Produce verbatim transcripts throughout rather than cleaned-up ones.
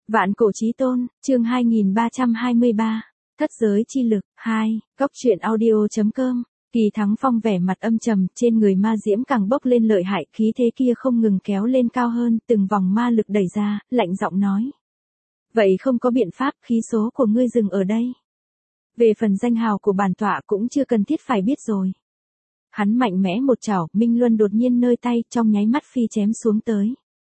Vạn cổ chí tôn, chương hai nghìn ba trăm hai mươi ba, thất giới chi lực, hai, góc truyện audio.com, Kỳ Thắng Phong vẻ mặt âm trầm, trên người ma diễm càng bốc lên lợi hại, khí thế kia không ngừng kéo lên cao hơn, từng vòng ma lực đẩy ra, lạnh giọng nói. Vậy không có biện pháp, khí số của ngươi dừng ở đây. Về phần danh hào của bản tọa cũng chưa cần thiết phải biết rồi. Hắn mạnh mẽ một chảo, Minh Luân đột nhiên nơi tay, trong nháy mắt phi chém xuống tới.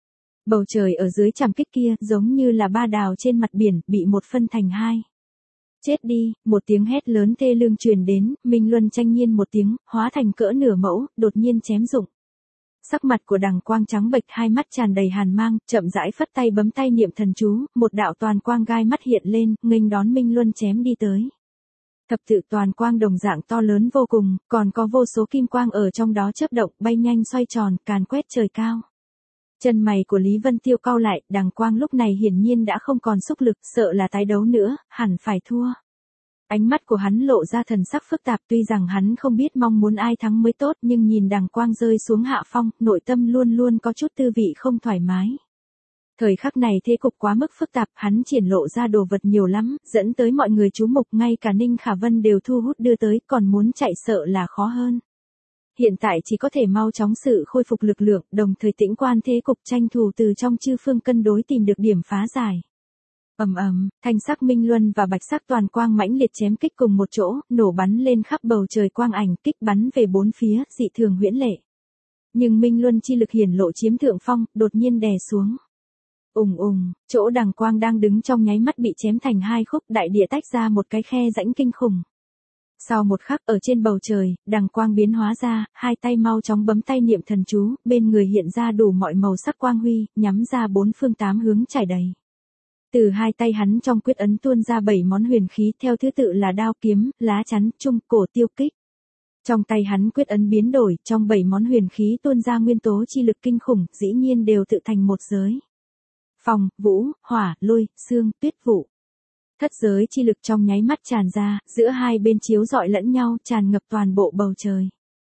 Bầu trời ở dưới trảm kích kia giống như là ba đào trên mặt biển, bị một phân thành hai. Chết đi, một tiếng hét lớn thê lương truyền đến, Minh Luân tranh nhiên một tiếng, hóa thành cỡ nửa mẫu, đột nhiên chém rụng. Sắc mặt của Đằng Quang trắng bệch, hai mắt tràn đầy hàn mang, chậm rãi phất tay bấm tay niệm thần chú, một đạo toàn quang gai mắt hiện lên, nghênh đón Minh Luân chém đi tới. Thập tự toàn quang đồng dạng to lớn vô cùng, còn có vô số kim quang ở trong đó chớp động, bay nhanh xoay tròn, càn quét trời cao. Chân mày của Lý Vân Tiêu cau lại, Đằng Quang lúc này hiển nhiên đã không còn sức lực, sợ là tái đấu nữa, hẳn phải thua. Ánh mắt của hắn lộ ra thần sắc phức tạp, tuy rằng hắn không biết mong muốn ai thắng mới tốt, nhưng nhìn Đằng Quang rơi xuống hạ phong, nội tâm luôn luôn có chút tư vị không thoải mái. Thời khắc này thế cục quá mức phức tạp, hắn triển lộ ra đồ vật nhiều lắm, dẫn tới mọi người chú mục, ngay cả Ninh Khả Vân đều thu hút đưa tới, còn muốn chạy sợ là khó hơn. Hiện tại chỉ có thể mau chóng sự khôi phục lực lượng, đồng thời tĩnh quan thế cục, tranh thủ từ trong chư phương cân đối tìm được điểm phá giải. Ầm ầm, thanh sắc Minh Luân và bạch sắc toàn quang mãnh liệt chém kích cùng một chỗ, nổ bắn lên khắp bầu trời quang ảnh, kích bắn về bốn phía, dị thường huyễn lệ. Nhưng Minh Luân chi lực hiển lộ chiếm thượng phong, đột nhiên đè xuống. Ùng ùng, chỗ Đằng Quang đang đứng trong nháy mắt bị chém thành hai khúc, đại địa tách ra một cái khe rãnh kinh khủng. Sau một khắc ở trên bầu trời, Đằng Quang biến hóa ra, hai tay mau chóng bấm tay niệm thần chú, bên người hiện ra đủ mọi màu sắc quang huy, nhắm ra bốn phương tám hướng trải đầy. Từ hai tay hắn trong quyết ấn tuôn ra bảy món huyền khí theo thứ tự là đao kiếm, lá chắn, trung, cổ tiêu kích. Trong tay hắn quyết ấn biến đổi, trong bảy món huyền khí tuôn ra nguyên tố chi lực kinh khủng, dĩ nhiên đều tự thành một giới. Phong, vũ, hỏa, lôi, xương, tuyết vụ. Thất giới chi lực trong nháy mắt tràn ra, giữa hai bên chiếu rọi lẫn nhau, tràn ngập toàn bộ bầu trời.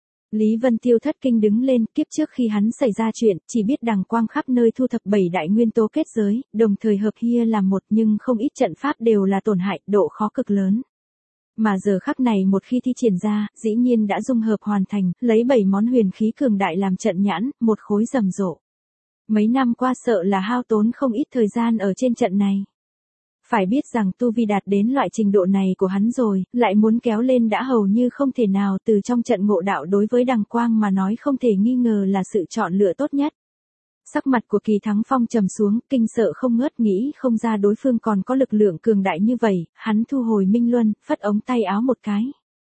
Lý Vân Tiêu thất kinh đứng lên, kiếp trước khi hắn xảy ra chuyện, chỉ biết Đằng Quang khắp nơi thu thập bảy đại nguyên tố kết giới, đồng thời hợp hia làm một, nhưng không ít trận pháp đều là tổn hại, độ khó cực lớn. Mà giờ khắc này một khi thi triển ra, dĩ nhiên đã dung hợp hoàn thành, lấy bảy món huyền khí cường đại làm trận nhãn, một khối rầm rộ. Mấy năm qua sợ là hao tốn không ít thời gian ở trên trận này. Phải biết rằng tu vi đạt đến loại trình độ này của hắn rồi, lại muốn kéo lên đã hầu như không thể nào, từ trong trận ngộ đạo đối với Đằng Quang mà nói không thể nghi ngờ là sự chọn lựa tốt nhất. Sắc mặt của Kỳ Thắng Phong trầm xuống, kinh sợ không ngớt, nghĩ không ra đối phương còn có lực lượng cường đại như vậy, hắn thu hồi Minh Luân, phất ống tay áo một cái.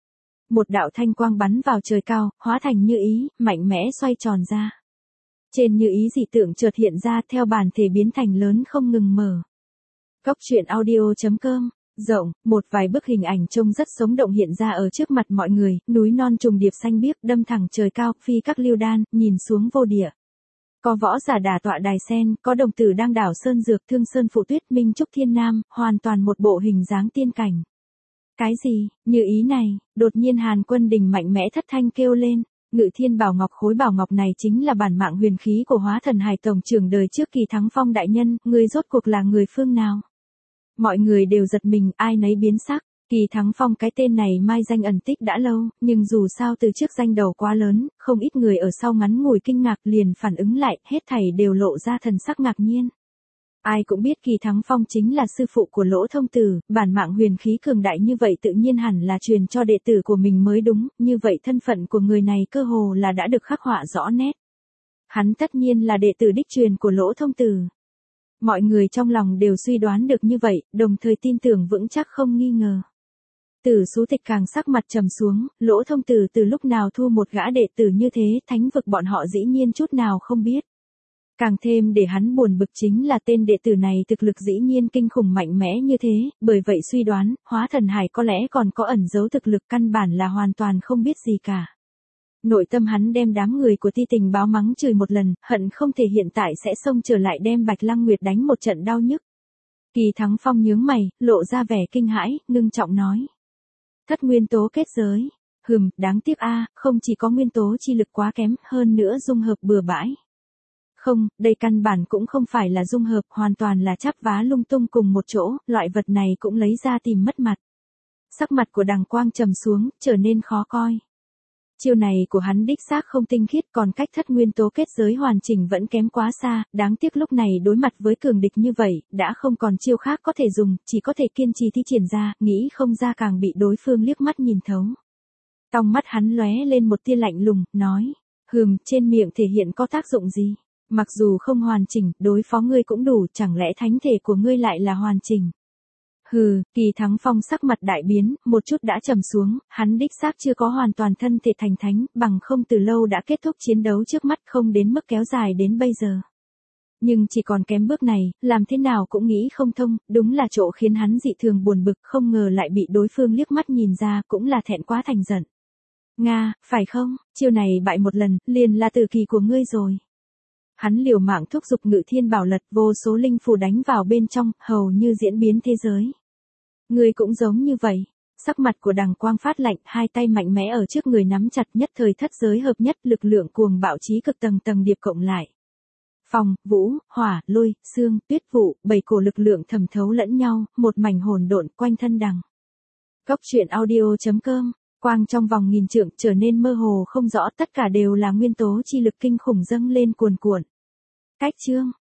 Một đạo thanh quang bắn vào trời cao, hóa thành như ý, mạnh mẽ xoay tròn ra. Trên như ý dị tượng chợt hiện ra, theo bản thể biến thành lớn không ngừng mở. Góc truyện audio.com, rộng, một vài bức hình ảnh trông rất sống động hiện ra ở trước mặt mọi người, núi non trùng điệp xanh biếc đâm thẳng trời cao, phi các lưu đan, nhìn xuống vô địa. Có võ giả đả tọa đài sen, có đồng tử đang đảo sơn dược, thương sơn phụ tuyết, minh trúc thiên nam, hoàn toàn một bộ hình dáng tiên cảnh. Cái gì, như ý này, đột nhiên Hàn Quân Đình mạnh mẽ thất thanh kêu lên. Ngự Thiên Bảo Ngọc, khối bảo ngọc này chính là bản mạng huyền khí của Hóa Thần Hải tổng trưởng đời trước Kỳ Thắng Phong đại nhân, người rốt cuộc là người phương nào? Mọi người đều giật mình, ai nấy biến sắc. Kỳ Thắng Phong cái tên này mai danh ẩn tích đã lâu, nhưng dù sao từ trước danh đầu quá lớn, không ít người ở sau ngắn ngủi kinh ngạc liền phản ứng lại, hết thảy đều lộ ra thần sắc ngạc nhiên. Ai cũng biết Kỳ Thắng Phong chính là sư phụ của Lỗ Thông Tử, bản mạng huyền khí cường đại như vậy tự nhiên hẳn là truyền cho đệ tử của mình mới đúng, như vậy thân phận của người này cơ hồ là đã được khắc họa rõ nét. Hắn tất nhiên là đệ tử đích truyền của Lỗ Thông Tử. Mọi người trong lòng đều suy đoán được như vậy, đồng thời tin tưởng vững chắc không nghi ngờ. Tử Sú Tịch càng sắc mặt trầm xuống, Lỗ Thông Tử từ lúc nào thu một gã đệ tử như thế, thánh vực bọn họ dĩ nhiên chút nào không biết. Càng thêm để hắn buồn bực chính là tên đệ tử này thực lực dĩ nhiên kinh khủng mạnh mẽ như thế, bởi vậy suy đoán, Hóa Thần Hải có lẽ còn có ẩn giấu thực lực, căn bản là hoàn toàn không biết gì cả. Nội tâm hắn đem đám người của Ti Tình báo mắng chửi một lần, hận không thể hiện tại sẽ xông trở lại đem Bạch Lăng Nguyệt đánh một trận đau nhức. Kỳ Thắng Phong nhướng mày, lộ ra vẻ kinh hãi, ngưng trọng nói. Thất nguyên tố kết giới. Hừm, đáng tiếc a, không chỉ có nguyên tố chi lực quá kém, hơn nữa dung hợp bừa bãi. Không, đây căn bản cũng không phải là dung hợp, hoàn toàn là chắp vá lung tung cùng một chỗ, loại vật này cũng lấy ra tìm mất mặt. Sắc mặt của Đằng Quang trầm xuống, trở nên khó coi. Chiêu này của hắn đích xác không tinh khiết, còn cách thất nguyên tố kết giới hoàn chỉnh vẫn kém quá xa, đáng tiếc lúc này đối mặt với cường địch như vậy, đã không còn chiêu khác có thể dùng, chỉ có thể kiên trì thi triển ra, nghĩ không ra càng bị đối phương liếc mắt nhìn thấu. Trong mắt hắn lóe lên một tia lạnh lùng, nói, hừm, trên miệng thể hiện có tác dụng gì? Mặc dù không hoàn chỉnh, đối phó ngươi cũng đủ, chẳng lẽ thánh thể của ngươi lại là hoàn chỉnh? Hừ, Kỳ Thắng Phong sắc mặt đại biến, một chút đã trầm xuống, hắn đích xác chưa có hoàn toàn thân thể thành thánh, bằng không từ lâu đã kết thúc chiến đấu trước mắt, không đến mức kéo dài đến bây giờ. Nhưng chỉ còn kém bước này, làm thế nào cũng nghĩ không thông, đúng là chỗ khiến hắn dị thường buồn bực, không ngờ lại bị đối phương liếc mắt nhìn ra, cũng là thẹn quá thành giận. Nga, phải không, chiêu này bại một lần, liền là tử kỳ của ngươi rồi. Hắn liều mạng thúc giục Ngự Thiên Bảo Lật, vô số linh phù đánh vào bên trong, hầu như diễn biến thế giới. Ngươi cũng giống như vậy. Sắc mặt của Đằng Quang phát lạnh, hai tay mạnh mẽ ở trước người nắm chặt, nhất thời thất giới hợp nhất, lực lượng cuồng bạo chí cực tầng tầng điệp cộng lại. Phong, vũ, hỏa, lôi, xương, tuyết vụ, bảy cổ lực lượng thẩm thấu lẫn nhau, một mảnh hỗn độn quanh thân Đằng. Cốc truyện audio chấm com. Quang trong vòng nghìn trượng trở nên mơ hồ không rõ, tất cả đều là nguyên tố chi lực kinh khủng dâng lên cuồn cuộn. Cách chương